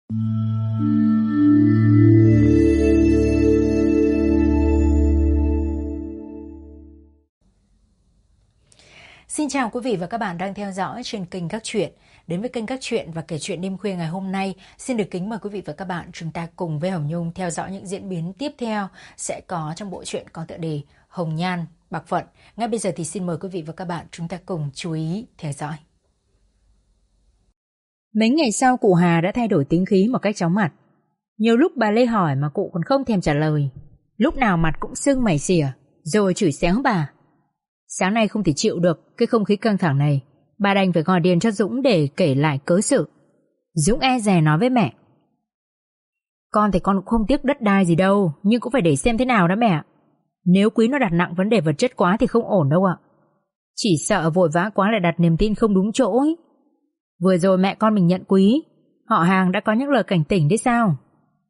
Xin chào quý vị và các bạn đang theo dõi trên kênh Các Chuyện. Đến với kênh Các Chuyện và kể chuyện đêm khuya ngày hôm nay, xin được kính mời quý vị và các bạn chúng ta cùng với Hồng Nhung theo dõi những diễn biến tiếp theo sẽ có trong bộ truyện có tựa đề Hồng Nhan Bạc Phận. Ngay bây giờ thì xin mời quý vị và các bạn chúng ta cùng chú ý theo dõi. Mấy ngày sau cụ Hà đã thay đổi tính khí một cách chóng mặt. Nhiều lúc bà Lê hỏi mà cụ còn không thèm trả lời. Lúc nào mặt cũng sưng mày xỉa, rồi chửi xéo bà. Sáng nay không thể chịu được cái không khí căng thẳng này, bà đành phải gọi điện cho Dũng để kể lại cớ sự. Dũng e dè nói với mẹ: Con thì con cũng không tiếc đất đai gì đâu, nhưng cũng phải để xem thế nào đó mẹ. Nếu Quý nó đặt nặng vấn đề vật chất quá thì không ổn đâu ạ. Chỉ sợ vội vã quá lại đặt niềm tin không đúng chỗ ấy. Vừa rồi mẹ con mình nhận Quý, họ hàng đã có những lời cảnh tỉnh đấy sao?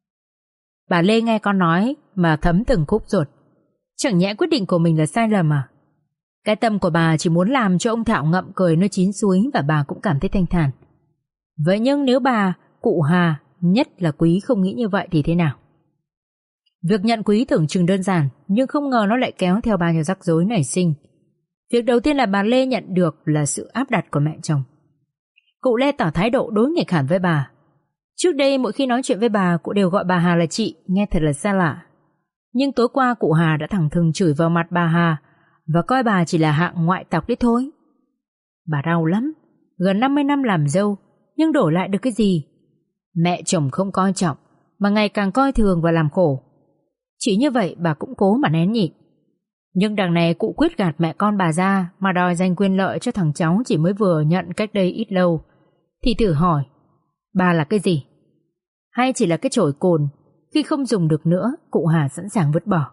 Bà Lê nghe con nói mà thấm từng khúc ruột. Chẳng nhẽ quyết định của mình là sai lầm à? Cái tâm của bà chỉ muốn làm cho ông Thảo ngậm cười nơi chín suối, và bà cũng cảm thấy thanh thản. Vậy nhưng nếu bà, cụ Hà, nhất là Quý không nghĩ như vậy thì thế nào? Việc nhận Quý tưởng chừng đơn giản, nhưng không ngờ nó lại kéo theo bao nhiêu rắc rối nảy sinh. Việc đầu tiên là bà Lê nhận được là sự áp đặt của mẹ chồng. Cụ Lê tỏ thái độ đối nghịch hẳn với bà. Trước đây mỗi khi nói chuyện với bà, cụ đều gọi bà Hà là chị, nghe thật là xa lạ. Nhưng tối qua cụ Hà đã thẳng thừng chửi vào mặt bà Hà và coi bà chỉ là hạng ngoại tộc đấy thôi. Bà đau lắm, gần 50 năm làm dâu, nhưng đổi lại được cái gì? Mẹ chồng không coi trọng, mà ngày càng coi thường và làm khổ. Chỉ như vậy bà cũng cố mà nén nhịn. Nhưng đằng này cụ quyết gạt mẹ con bà ra mà đòi giành quyền lợi cho thằng cháu chỉ mới vừa nhận cách đây ít lâu. Thì thử hỏi, bà là cái gì? Hay chỉ là cái chổi cồn, khi không dùng được nữa cụ Hà sẵn sàng vứt bỏ?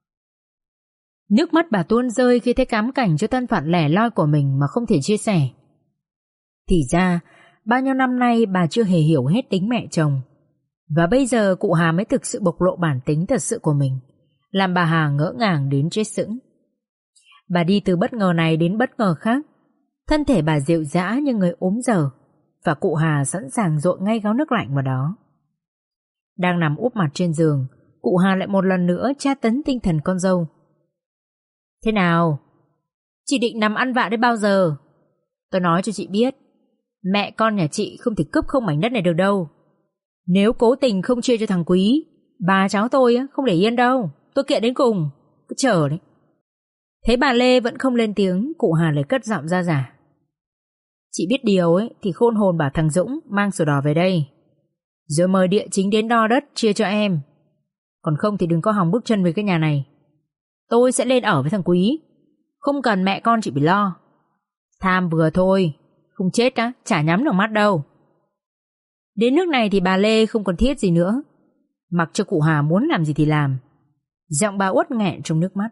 Nước mắt bà tuôn rơi khi thấy cám cảnh cho thân phận lẻ loi của mình mà không thể chia sẻ. Thì ra, bao nhiêu năm nay bà chưa hề hiểu hết tính mẹ chồng. Và bây giờ cụ Hà mới thực sự bộc lộ bản tính thật sự của mình, làm bà Hà ngỡ ngàng đến chết sững. Bà đi từ bất ngờ này đến bất ngờ khác. Thân thể bà dịu dã như người ốm dở, và cụ Hà sẵn sàng dội ngay gáo nước lạnh vào đó. Đang nằm úp mặt trên giường, cụ Hà lại một lần nữa tra tấn tinh thần con dâu. Thế nào? Chị định nằm ăn vạ đến bao giờ? Tôi nói cho chị biết, mẹ con nhà chị không thể cướp không mảnh đất này được đâu. Nếu cố tình không chia cho thằng Quý, bà cháu tôi không để yên đâu. Tôi kiện đến cùng. Cứ chờ đấy. Thấy bà Lê vẫn không lên tiếng, cụ Hà lại cất giọng ra giả. Chị biết điều thì khôn hồn bảo thằng Dũng mang sổ đỏ về đây, rồi mời địa chính đến đo đất chia cho em. Còn không thì đừng có hòng bước chân về cái nhà này. Tôi sẽ lên ở với thằng Quý, không cần mẹ con chị phải lo. Tham vừa thôi, không chết chả nhắm được mắt đâu. Đến nước này thì bà Lê không còn thiết gì nữa, mặc cho cụ Hà muốn làm gì thì làm. Giọng bà uất nghẹn trong nước mắt.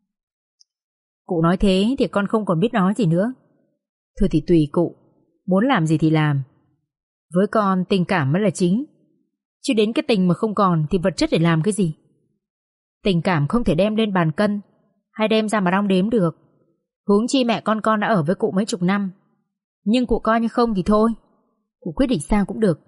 Cụ nói thế thì con không còn biết nói gì nữa. Thôi thì tùy cụ, muốn làm gì thì làm. Với con tình cảm mới là chính, chứ đến cái tình mà không còn thì vật chất để làm cái gì? Tình cảm không thể đem lên bàn cân hay đem ra mà đong đếm được. Huống chi mẹ con đã ở với cụ mấy chục năm. Nhưng cụ coi như không thì thôi, cụ quyết định sao cũng được.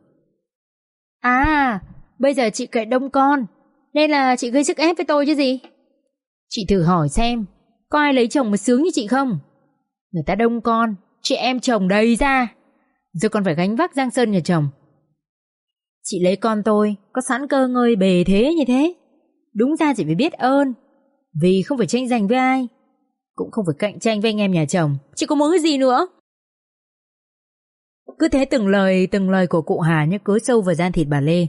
À, bây giờ chị cậy đông con, nên là chị gây sức ép với tôi chứ gì. Chị thử hỏi xem, có ai lấy chồng mà sướng như chị không? Người ta đông con, chị em chồng đầy ra, rồi còn phải gánh vác giang sơn nhà chồng. Chị lấy con tôi có sẵn cơ ngơi bề thế như thế. Đúng ra chị phải biết ơn, vì không phải tranh giành với ai, cũng không phải cạnh tranh với anh em nhà chồng. Chị có muốn cái gì nữa? Cứ thế từng lời của cụ Hà như cứa sâu vào gian thịt bà Lê.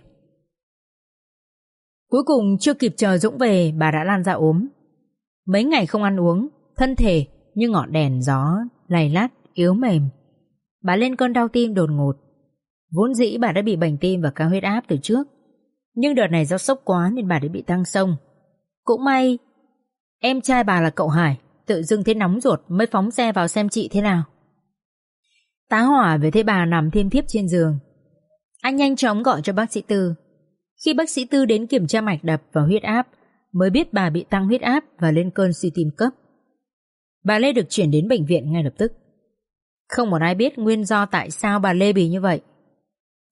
Cuối cùng chưa kịp chờ Dũng về, bà đã lan ra ốm. Mấy ngày không ăn uống, thân thể như ngọn đèn gió lay lắt, yếu mềm. Bà lên cơn đau tim đột ngột. Vốn dĩ bà đã bị bệnh tim và cao huyết áp từ trước, nhưng đợt này do sốc quá nên bà đã bị tăng xông. Cũng may em trai bà là cậu Hải tự dưng thấy nóng ruột mới phóng xe vào xem chị thế nào. Tá hỏa về thấy bà nằm thiêm thiếp trên giường, anh nhanh chóng gọi cho bác sĩ Tư. Khi bác sĩ Tư đến kiểm tra mạch đập và huyết áp, mới biết bà bị tăng huyết áp và lên cơn suy tim cấp. Bà Lê được chuyển đến bệnh viện ngay lập tức. Không một ai biết nguyên do tại sao bà Lê bị như vậy.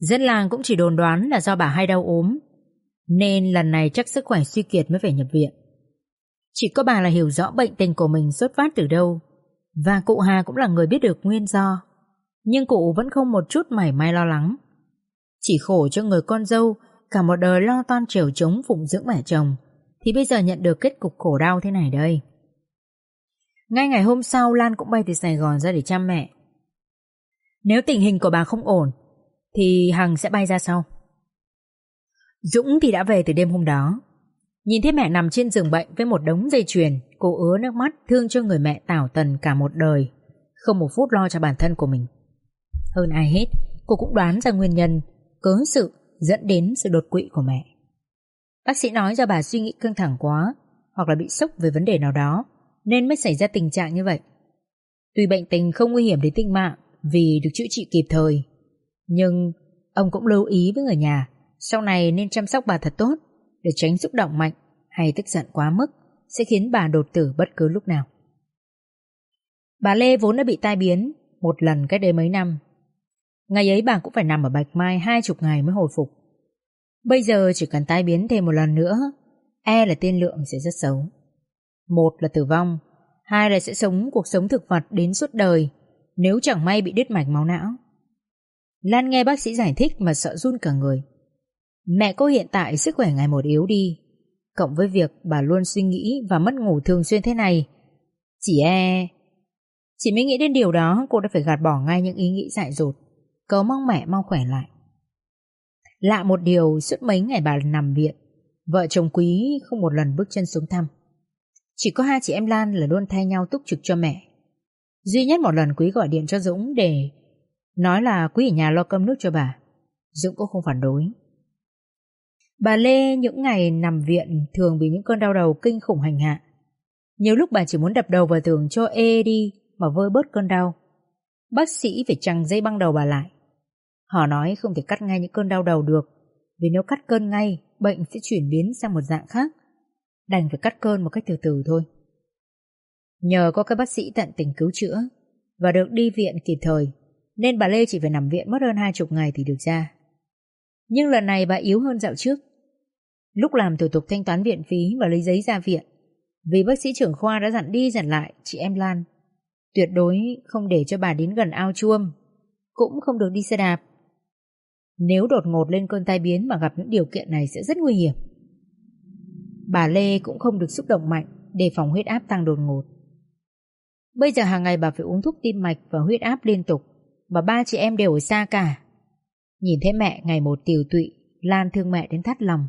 Dân làng cũng chỉ đồn đoán là do bà hay đau ốm, nên lần này chắc sức khỏe suy kiệt mới phải nhập viện. Chỉ có bà là hiểu rõ bệnh tình của mình xuất phát từ đâu, và cụ Hà cũng là người biết được nguyên do. Nhưng cụ vẫn không một chút mảy may lo lắng. Chỉ khổ cho người con dâu cả một đời lo toan trèo trống phụng dưỡng mẹ chồng, thì bây giờ nhận được kết cục khổ đau thế này đây. Ngay ngày hôm sau, Lan cũng bay từ Sài Gòn ra để chăm mẹ. Nếu tình hình của bà không ổn thì Hằng sẽ bay ra sau. Dũng thì đã về từ đêm hôm đó. Nhìn thấy mẹ nằm trên giường bệnh với một đống dây chuyền, cô ứa nước mắt thương cho người mẹ tảo tần cả một đời, không một phút lo cho bản thân của mình. Hơn ai hết, cô cũng đoán ra nguyên nhân cớ sự dẫn đến sự đột quỵ của mẹ. Bác sĩ nói do bà suy nghĩ căng thẳng quá, hoặc là bị sốc về vấn đề nào đó, nên mới xảy ra tình trạng như vậy. Tuy bệnh tình không nguy hiểm đến tính mạng vì được chữa trị kịp thời, nhưng ông cũng lưu ý với người nhà sau này nên chăm sóc bà thật tốt, để tránh xúc động mạnh hay tức giận quá mức sẽ khiến bà đột tử bất cứ lúc nào. Bà Lê vốn đã bị tai biến một lần cách đây mấy năm. Ngày ấy bà cũng phải nằm ở Bạch Mai 20 ngày mới hồi phục. Bây giờ chỉ cần tai biến thêm một lần nữa, là tiên lượng sẽ rất xấu. Một là tử vong, hai là sẽ sống cuộc sống thực vật đến suốt đời nếu chẳng may bị đứt mạch máu não. Lan nghe bác sĩ giải thích mà sợ run cả người. Mẹ cô hiện tại sức khỏe ngày một yếu đi, cộng với việc bà luôn suy nghĩ và mất ngủ thường xuyên thế này, Chỉ mới nghĩ đến điều đó, cô đã phải gạt bỏ ngay những ý nghĩ dại dột, cầu mong mẹ mau khỏe lại. Lạ một điều, suốt mấy ngày bà nằm viện, vợ chồng Quý không một lần bước chân xuống thăm. Chỉ có hai chị em Lan là luôn thay nhau túc trực cho mẹ. Duy nhất một lần Quý gọi điện cho Dũng để nói là Quý ở nhà lo cơm nước cho bà. Dũng cũng không phản đối. Bà Lê những ngày nằm viện thường bị những cơn đau đầu kinh khủng hành hạ. Nhiều lúc bà chỉ muốn đập đầu vào tường cho ê đi mà vơi bớt cơn đau. Bác sĩ phải chằng dây băng đầu bà lại. Họ nói không thể cắt ngay những cơn đau đầu được, vì nếu cắt cơn ngay, bệnh sẽ chuyển biến sang một dạng khác. Đành phải cắt cơn một cách từ từ thôi. Nhờ có các bác sĩ tận tình cứu chữa và được đi viện kịp thời, nên bà Lê chỉ phải nằm viện mất hơn 20 ngày thì được ra. Nhưng lần này bà yếu hơn dạo trước. Lúc làm thủ tục thanh toán viện phí và lấy giấy ra viện, vì bác sĩ trưởng khoa đã dặn đi dặn lại chị em Lan tuyệt đối không để cho bà đến gần ao chuông, cũng không được đi xe đạp. Nếu đột ngột lên cơn tai biến mà gặp những điều kiện này sẽ rất nguy hiểm. Bà Lê cũng không được xúc động mạnh, đề phòng huyết áp tăng đột ngột. Bây giờ hàng ngày bà phải uống thuốc tim mạch và huyết áp liên tục, mà ba chị em đều ở xa cả. Nhìn thấy mẹ ngày một tiều tụy, Lan thương mẹ đến thắt lòng.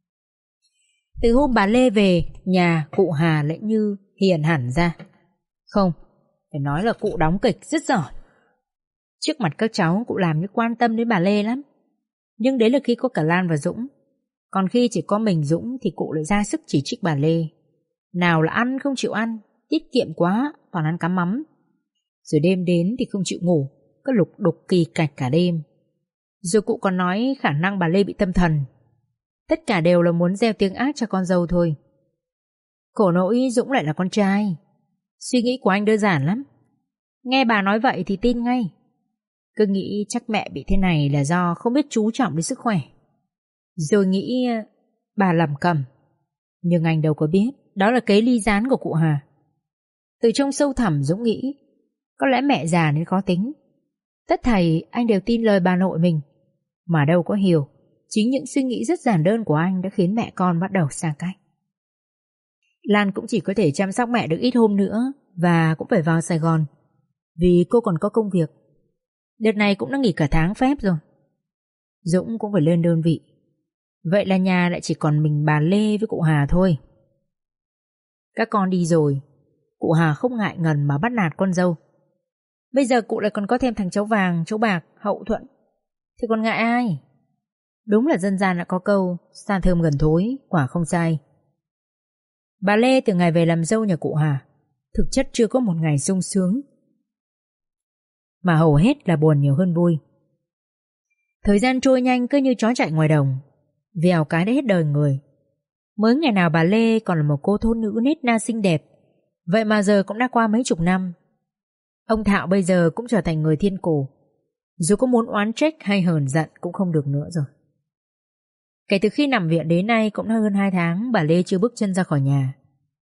Từ hôm bà Lê về, nhà cụ Hà lại như hiền hẳn ra. Không, phải nói là cụ đóng kịch rất giỏi. Trước mặt các cháu cụ làm như quan tâm đến bà Lê lắm. Nhưng đấy là khi có cả Lan và Dũng. Còn khi chỉ có mình Dũng thì cụ lại ra sức chỉ trích bà Lê. Nào là ăn không chịu ăn, tiết kiệm quá, toàn ăn cá mắm. Rồi đêm đến thì không chịu ngủ, cứ lục đục kỳ cạch cả đêm. Rồi cụ còn nói khả năng bà Lê bị tâm thần. Tất cả đều là muốn gieo tiếng ác cho con dâu thôi. Khổ nỗi Dũng lại là con trai. Suy nghĩ của anh đơn giản lắm. Nghe bà nói vậy thì tin ngay. Cứ nghĩ chắc mẹ bị thế này là do không biết chú trọng đến sức khỏe. Rồi nghĩ bà lầm cầm. Nhưng anh đâu có biết đó là kế ly gián của cụ Hà. Từ trong sâu thẳm Dũng nghĩ có lẽ mẹ già nên khó tính. Tất thảy anh đều tin lời bà nội mình, mà đâu có hiểu chính những suy nghĩ rất giản đơn của anh đã khiến mẹ con bắt đầu xa cách. Lan cũng chỉ có thể chăm sóc mẹ được ít hôm nữa, và cũng phải vào Sài Gòn vì cô còn có công việc. Đợt này cũng đã nghỉ cả tháng phép rồi. Dũng cũng phải lên đơn vị. Vậy là nhà lại chỉ còn mình bà Lê với cụ Hà thôi. Các con đi rồi, cụ Hà không ngại ngần mà bắt nạt con dâu. Bây giờ cụ lại còn có thêm thằng cháu vàng, cháu bạc, hậu thuẫn, thì còn ngại ai? Đúng là dân gian đã có câu xa thơm gần thối, quả không sai. Bà Lê từ ngày về làm dâu nhà cụ Hà thực chất chưa có một ngày sung sướng, mà hầu hết là buồn nhiều hơn vui. Thời gian trôi nhanh cứ như chó chạy ngoài đồng, vèo cái đã hết đời người. Mới ngày nào bà Lê còn là một cô thôn nữ nết na xinh đẹp, vậy mà giờ cũng đã qua mấy chục năm. Ông Thạo bây giờ cũng trở thành người thiên cổ. Dù có muốn oán trách hay hờn giận cũng không được nữa rồi. Kể từ khi nằm viện đến nay cũng đã hơn 2 tháng bà Lê chưa bước chân ra khỏi nhà.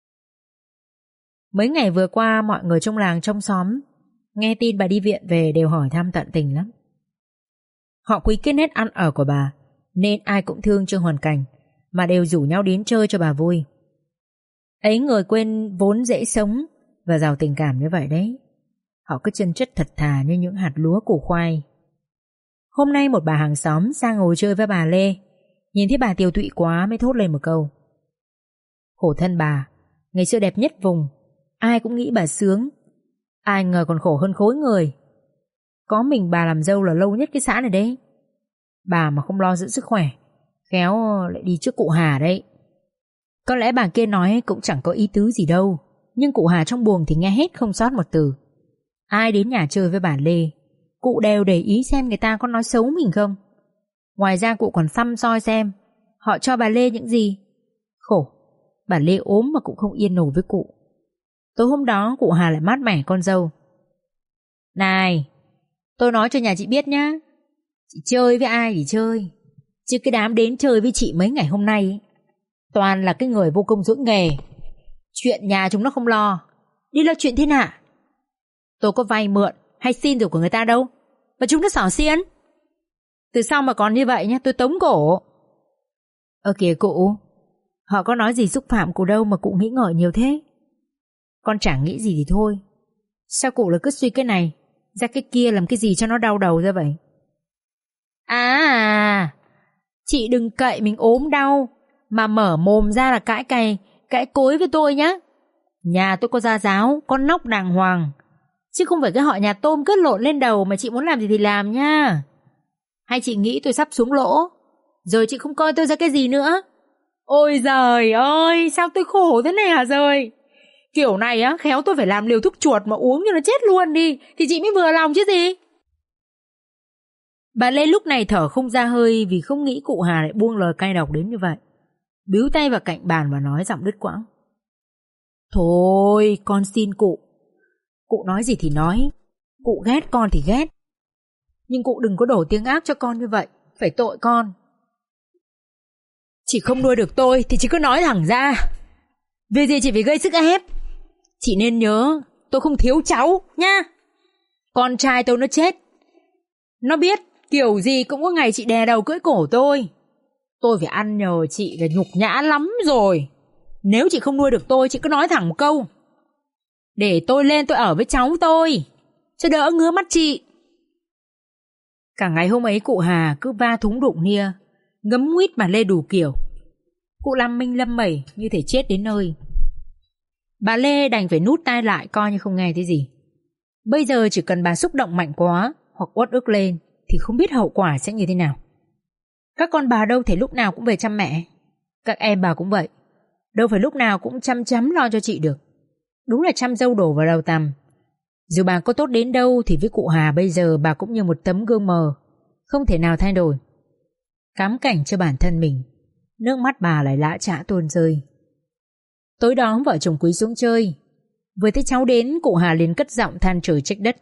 Mấy ngày vừa qua mọi người trong làng trong xóm nghe tin bà đi viện về đều hỏi thăm tận tình lắm. Họ quý cái nét ăn ở của bà nên ai cũng thương cho hoàn cảnh mà đều rủ nhau đến chơi cho bà vui. Ấy người quên vốn dễ sống và giàu tình cảm như vậy đấy. Họ cứ chân chất thật thà như những hạt lúa củ khoai. Hôm nay một bà hàng xóm sang ngồi chơi với bà Lê, nhìn thấy bà tiều tụy quá mới thốt lên một câu: khổ thân bà, ngày xưa đẹp nhất vùng, ai cũng nghĩ bà sướng, ai ngờ còn khổ hơn khối người. Có mình bà làm dâu là lâu nhất cái xã này đấy. Bà mà không lo giữ sức khỏe, khéo lại đi trước cụ Hà đấy. Có lẽ bà kia nói cũng chẳng có ý tứ gì đâu, nhưng cụ Hà trong buồng thì nghe hết không sót một từ. Ai đến nhà chơi với bà Lê, cụ đều để ý xem người ta có nói xấu mình không. Ngoài ra cụ còn săm soi xem họ cho bà Lê những gì. Khổ, bà Lê ốm mà cũng không yên nổi với cụ. Tối hôm đó cụ Hà lại mát mẻ con dâu: này, tôi nói cho nhà chị biết nhá, chị chơi với ai thì chơi, chứ cái đám đến chơi với chị mấy ngày hôm nay ấy, toàn là cái người vô công dưỡng nghề. Chuyện nhà chúng nó không lo, đi lo chuyện thiên hạ. Tôi có vay mượn hay xin được của người ta đâu mà chúng nó xỏ xiên. Từ sau mà còn như vậy nhá, tôi tống cổ. Kìa cụ, họ có nói gì xúc phạm cụ đâu mà cụ nghĩ ngợi nhiều thế. Con chẳng nghĩ gì thì thôi, sao cụ lại cứ suy cái này ra cái kia làm cái gì cho nó đau đầu ra vậy? Chị đừng cậy mình ốm đau mà mở mồm ra là cãi cối với tôi nhá. Nhà tôi có gia giáo, có nóc đàng hoàng, chứ không phải cái họ nhà tôm cất lộn lên đầu mà chị muốn làm gì thì làm nha. Hay chị nghĩ tôi sắp xuống lỗ rồi chị không coi tôi ra cái gì nữa? Ôi giời ơi, sao tôi khổ thế này hả rồi? Kiểu này á, khéo tôi phải làm liều thuốc chuột mà uống cho nó chết luôn đi thì chị mới vừa lòng chứ gì. Bà Lê lúc này thở không ra hơi vì không nghĩ cụ Hà lại buông lời cay độc đến như vậy. Bíu tay vào cạnh bàn và nói giọng đứt quãng: thôi con xin cụ, cụ nói gì thì nói, cụ ghét con thì ghét, nhưng cụ đừng có đổ tiếng ác cho con như vậy, phải tội con. Chị không nuôi được tôi thì chị cứ nói thẳng ra, vì gì chị phải gây sức ép. Chị nên nhớ tôi không thiếu cháu nha. Con trai tôi nó chết, nó biết kiểu gì cũng có ngày chị đè đầu cưỡi cổ tôi phải ăn nhờ chị là nhục nhã lắm rồi. Nếu chị không nuôi được tôi, chị cứ nói thẳng một câu, để tôi lên tôi ở với cháu tôi cho đỡ ngứa mắt chị. Cả ngày hôm ấy cụ Hà cứ va thúng đụng nia, ngấm nguýt bà Lê đủ kiểu. Cụ Lâm Minh lâm mẩy như thể chết đến nơi. Bà Lê đành phải nút tai lại coi như không nghe thấy gì. Bây giờ chỉ cần bà xúc động mạnh quá hoặc uất ức lên thì không biết hậu quả sẽ như thế nào. Các con bà đâu thể lúc nào cũng về chăm mẹ. Các em bà cũng vậy, đâu phải lúc nào cũng chăm chăm lo cho chị được. Đúng là chăm dâu đổ vào đầu tằm. Dù bà có tốt đến đâu thì với cụ Hà bây giờ bà cũng như một tấm gương mờ, không thể nào thay đổi. Cám cảnh cho bản thân mình, nước mắt bà lại lã chã tuôn rơi. Tối đó vợ chồng Quý xuống chơi, vừa thấy cháu đến cụ Hà liền cất giọng than trời trách đất: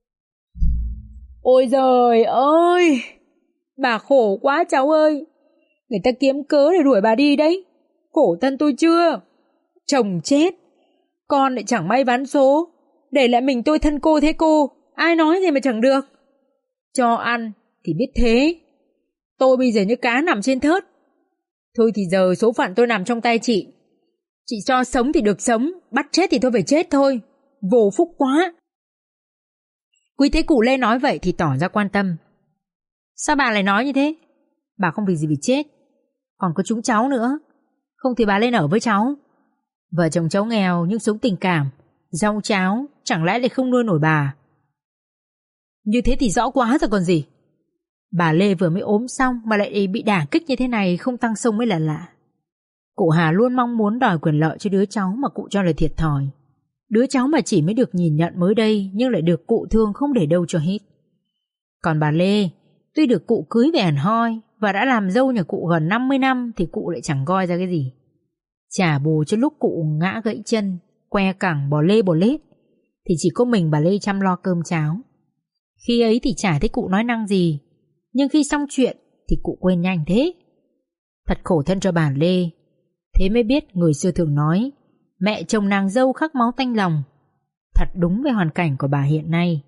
ôi giời ơi, bà khổ quá cháu ơi. Người ta kiếm cớ để đuổi bà đi đấy. Khổ thân tôi chưa. Chồng chết, con lại chẳng may ván số, để lại mình tôi thân cô thế cô, ai nói gì mà chẳng được. Cho ăn thì biết thế, tôi bây giờ như cá nằm trên thớt. Thôi thì giờ số phận tôi nằm trong tay chị. Chị cho sống thì được sống, bắt chết thì tôi phải chết thôi. Vô phúc quá. Quý thấy cụ Lê nói vậy thì tỏ ra quan tâm. Sao bà lại nói như thế? Bà không vì gì bị chết, còn có chúng cháu nữa. Không thì bà lên ở với cháu. Vợ chồng cháu nghèo nhưng sống tình cảm, rau cháo, chẳng lẽ lại không nuôi nổi bà? Như thế thì rõ quá rồi còn gì. Bà Lê vừa mới ốm xong mà lại bị đả kích như thế này, không tăng xông mới là lạ. Cụ Hà luôn mong muốn đòi quyền lợi cho đứa cháu mà cụ cho là thiệt thòi. Đứa cháu mà chỉ mới được nhìn nhận mới đây nhưng lại được cụ thương không để đâu cho hết. Còn bà Lê, tuy được cụ cưới về hẳn hoi và đã làm dâu nhà cụ gần 50 năm thì cụ lại chẳng coi ra cái gì. Trả bù cho lúc cụ ngã gãy chân, que cẳng bỏ lê bỏ lết thì chỉ có mình bà Lê chăm lo cơm cháo. Khi ấy thì chả thấy cụ nói năng gì, nhưng khi xong chuyện thì cụ quên nhanh thế. Thật khổ thân cho bà Lê. Thế mới biết người xưa thường nói mẹ chồng nàng dâu khắc máu tanh lòng. Thật đúng với hoàn cảnh của bà hiện nay.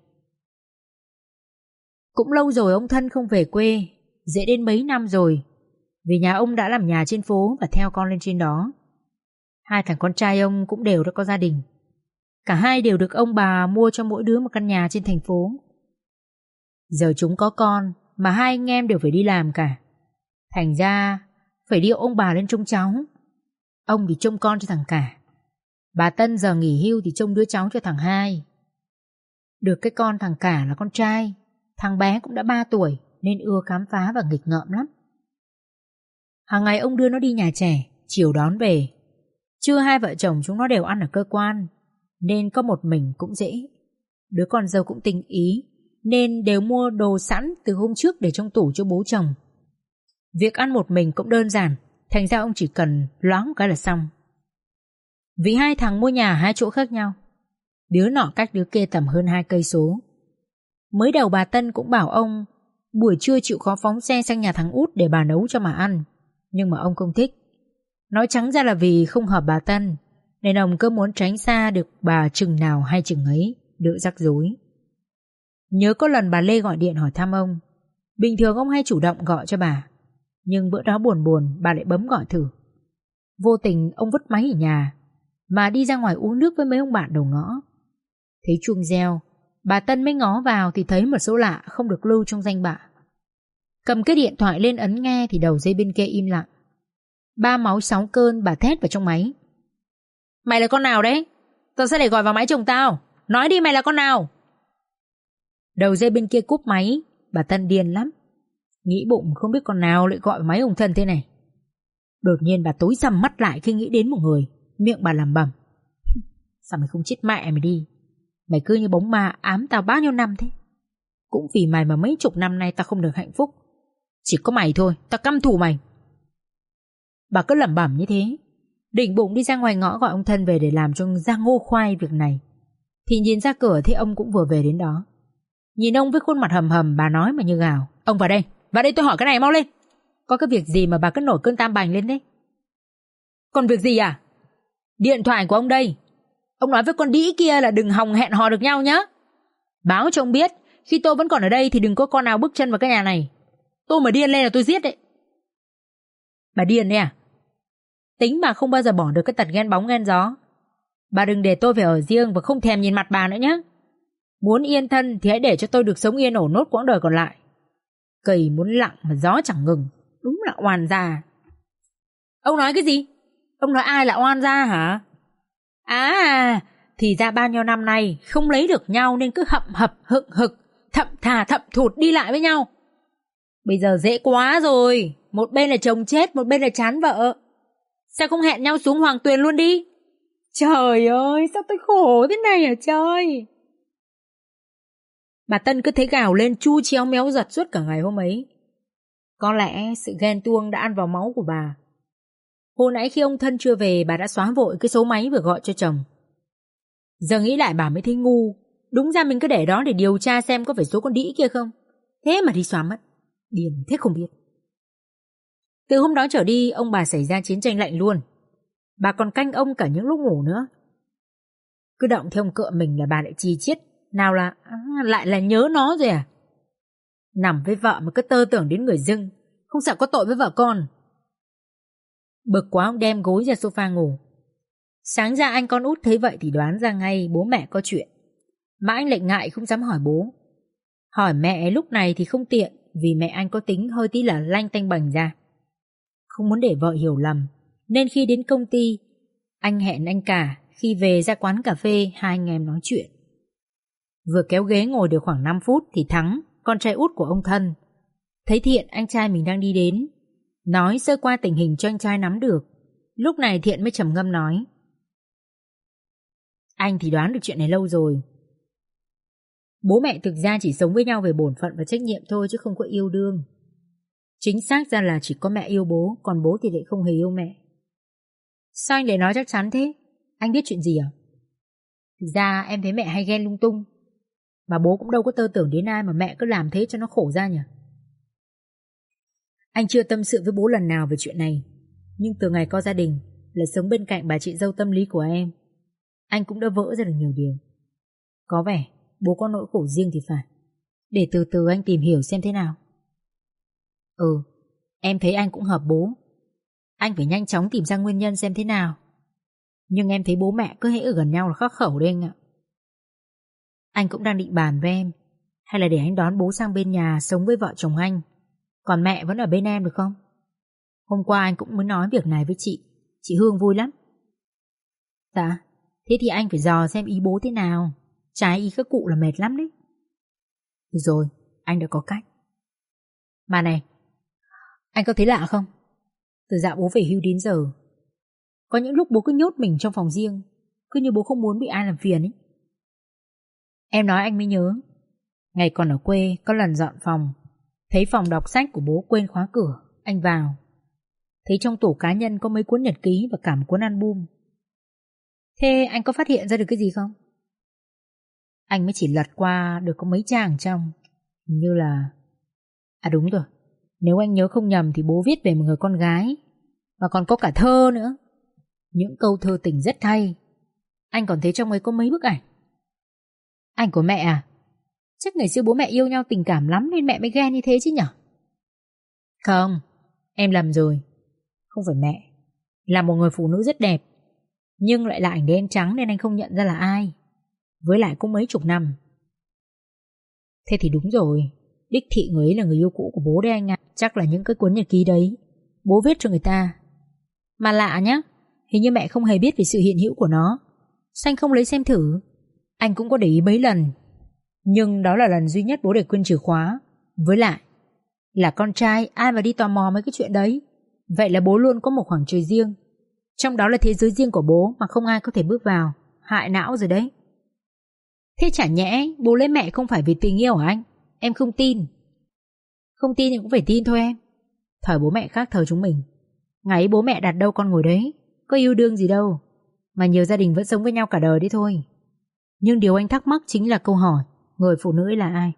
Cũng lâu rồi ông Thân không về quê, dễ đến mấy năm rồi. Vì nhà ông đã làm nhà trên phố và theo con lên trên đó. Hai thằng con trai ông cũng đều đã có gia đình. Cả hai đều được ông bà mua cho mỗi đứa một căn nhà trên thành phố. Giờ chúng có con mà hai anh em đều phải đi làm cả. Thành ra phải điệu ông bà lên trông cháu. Ông thì trông con cho thằng cả. Bà Tân giờ nghỉ hưu thì trông đứa cháu cho thằng hai. Được cái con thằng cả là con trai, thằng bé cũng đã 3 tuổi nên ưa khám phá và nghịch ngợm lắm. Hàng ngày ông đưa nó đi nhà trẻ, chiều đón về. Trưa hai vợ chồng chúng nó đều ăn ở cơ quan, nên có một mình cũng dễ. Đứa con dâu cũng tinh ý, nên đều mua đồ sẵn từ hôm trước để trong tủ cho bố chồng. Việc ăn một mình cũng đơn giản, thành ra ông chỉ cần loáng một cái là xong. Vì hai thằng mua nhà hai chỗ khác nhau, đứa nọ cách đứa kia tầm hơn 2 cây số. Mới đầu bà Tân cũng bảo ông buổi trưa chịu khó phóng xe sang nhà thằng Út để bà nấu cho mà ăn, nhưng mà ông không thích. Nói trắng ra là vì không hợp bà Tân, nên ông cứ muốn tránh xa được bà chừng nào hay chừng ấy, đỡ rắc rối. Nhớ có lần bà Lê gọi điện hỏi thăm ông. Bình thường ông hay chủ động gọi cho bà, nhưng bữa đó buồn buồn bà lại bấm gọi thử. Vô tình ông vứt máy ở nhà mà đi ra ngoài uống nước với mấy ông bạn đầu ngõ. Thấy chuông reo, bà Tân mới ngó vào thì thấy một số lạ không được lưu trong danh bạ. Cầm cái điện thoại lên ấn nghe thì đầu dây bên kia im lặng. 3 máu 6 cơn bà thét vào trong máy. Mày là con nào đấy? Tao sẽ để gọi vào máy chồng tao. Nói đi, mày là con nào? Đầu dây bên kia cúp máy. Bà Tân điên lắm, nghĩ bụng không biết con nào lại gọi vào máy ông Thân thế này. Đột nhiên bà tối sầm mắt lại khi nghĩ đến một người. Miệng bà lẩm bẩm: sao mày không chết mẹ mày đi? Mày cứ như bóng ma ám tao bao nhiêu năm thế. Cũng vì mày mà mấy chục năm nay tao không được hạnh phúc. Chỉ có mày thôi, tao căm thù mày. Bà cứ lẩm bẩm như thế, định bụng đi ra ngoài ngõ gọi ông Thân về để làm cho ra ngô khoai việc này. Thì nhìn ra cửa thấy ông cũng vừa về đến đó. Nhìn ông với khuôn mặt hầm hầm, bà nói mà như gào: ông vào đây tôi hỏi cái này, mau lên. Có cái việc gì mà bà cứ nổi cơn tam bành lên đấy? Còn việc gì à? Điện thoại của ông đây. Ông nói với con đĩ kia là đừng hòng hẹn hò được nhau nhá. Báo cho ông biết, khi tôi vẫn còn ở đây thì đừng có con nào bước chân vào cái nhà này. Tôi mà điên lên là tôi giết đấy. Bà điên đấy à? Tính bà không bao giờ bỏ được cái tật ghen bóng ghen gió. Bà đừng để tôi phải ở riêng và không thèm nhìn mặt bà nữa nhé. Muốn yên thân thì hãy để cho tôi được sống yên ổn nốt quãng đời còn lại. Cây muốn lặng mà gió chẳng ngừng. Đúng là oan gia. Ông nói cái gì? Ông nói ai là oan gia hả? À, thì ra bao nhiêu năm nay không lấy được nhau nên cứ hậm hập hựng hực, thậm thà thậm thụt đi lại với nhau. Bây giờ dễ quá rồi. Một bên là chồng chết, một bên là chán vợ. Sao không hẹn nhau xuống Hoàng Tuyền luôn đi? Trời ơi, sao tôi khổ thế này hả trời? Bà Tân cứ thấy gào lên chu chéo méo giật suốt cả ngày hôm ấy. Có lẽ sự ghen tuông đã ăn vào máu của bà. Hồi nãy khi ông Thân chưa về, bà đã xóa vội cái số máy vừa gọi cho chồng. Giờ nghĩ lại bà mới thấy ngu. Đúng ra mình cứ để đó để điều tra xem có phải số con đĩ kia không. Thế mà đi xóa mất. Điên thế không biết. Từ hôm đó trở đi, ông bà xảy ra chiến tranh lạnh luôn. Bà còn canh ông cả những lúc ngủ nữa. Cứ động theo ông cựa mình là bà lại chi chiết. Nào là lại là nhớ nó rồi à? Nằm với vợ mà cứ tơ tưởng đến người dưng, không sợ có tội với vợ con. Bực quá ông đem gối ra sofa ngủ. Sáng ra anh con út thấy vậy thì đoán ra ngay bố mẹ có chuyện. Mà anh lại ngại không dám hỏi bố. Hỏi mẹ lúc này thì không tiện, vì mẹ anh có tính hơi tí là lanh tanh bành ra. Không muốn để vợ hiểu lầm, nên khi đến công ty, anh hẹn anh cả khi về ra quán cà phê hai anh em nói chuyện. Vừa kéo ghế ngồi được khoảng 5 phút thì Thắng, con trai út của ông Thân, thấy Thiện anh trai mình đang đi đến, nói sơ qua tình hình cho anh trai nắm được. Lúc này Thiện mới trầm ngâm nói: anh thì đoán được chuyện này lâu rồi. Bố mẹ thực ra chỉ sống với nhau về bổn phận và trách nhiệm thôi, chứ không có yêu đương. Chính xác ra là chỉ có mẹ yêu bố, còn bố thì lại không hề yêu mẹ. Sao anh lại nói chắc chắn thế? Anh biết chuyện gì à? Thực ra em thấy mẹ hay ghen lung tung. Mà bố cũng đâu có tơ tưởng đến ai mà mẹ cứ làm thế cho nó khổ ra nhỉ. Anh chưa tâm sự với bố lần nào về chuyện này, nhưng từ ngày có gia đình là sống bên cạnh bà chị dâu tâm lý của em, anh cũng đã vỡ ra được nhiều điều. Có vẻ bố có nỗi khổ riêng thì phải. Để từ từ anh tìm hiểu xem thế nào. Em thấy anh cũng hợp bố. Anh phải nhanh chóng tìm ra nguyên nhân xem thế nào. Nhưng em thấy bố mẹ cứ hễ ở gần nhau là khắc khẩu đấy anh ạ. Anh cũng đang định bàn với em, hay là để anh đón bố sang bên nhà sống với vợ chồng anh, còn mẹ vẫn ở bên em được không? Hôm qua anh cũng mới nói việc này với chị Hương vui lắm. Dạ, thế thì anh phải dò xem ý bố thế nào. Trái ý các cụ là mệt lắm đấy. Được rồi, anh đã có cách. Mà này, anh có thấy lạ không? Từ dạo bố về hưu đến giờ, có những lúc bố cứ nhốt mình trong phòng riêng, cứ như bố không muốn bị ai làm phiền ấy. Em nói anh mới nhớ, ngày còn ở quê có lần dọn phòng, thấy phòng đọc sách của bố quên khóa cửa, anh vào, thấy trong tủ cá nhân có mấy cuốn nhật ký và cả một cuốn album. Thế anh có phát hiện ra được cái gì không? Anh mới chỉ lật qua được có mấy trang trong, hình như là... À đúng rồi, nếu anh nhớ không nhầm thì bố viết về một người con gái, và còn có cả thơ nữa. Những câu thơ tình rất hay. Anh còn thấy trong ấy có mấy bức ảnh. Ảnh của mẹ à? Chắc ngày xưa bố mẹ yêu nhau tình cảm lắm nên mẹ mới ghen như thế chứ nhở? Không, em lầm rồi. Không phải mẹ, là một người phụ nữ rất đẹp, nhưng lại là ảnh đen trắng nên anh không nhận ra là ai. Với lại cũng mấy chục năm. Thế thì đúng rồi, đích thị người ấy là người yêu cũ của bố đấy anh ạ. Chắc là những cái cuốn nhật ký đấy bố viết cho người ta. Mà lạ nhá, hình như mẹ không hề biết về sự hiện hữu của nó. Sao anh không lấy xem thử? Anh cũng có để ý mấy lần, nhưng đó là lần duy nhất bố để quên chìa khóa. Với lại là con trai, ai mà đi tò mò mấy cái chuyện đấy. Vậy là bố luôn có một khoảng trời riêng, trong đó là thế giới riêng của bố mà không ai có thể bước vào. Hại não rồi đấy. Thế chả nhẽ bố lấy mẹ không phải vì tình yêu hả anh? Em không tin. Không tin thì cũng phải tin thôi em. Thời bố mẹ khác thời chúng mình. Ngày ấy bố mẹ đặt đâu con ngồi đấy, có yêu đương gì đâu, mà nhiều gia đình vẫn sống với nhau cả đời đấy thôi. Nhưng điều anh thắc mắc chính là câu hỏi, người phụ nữ ấy là ai?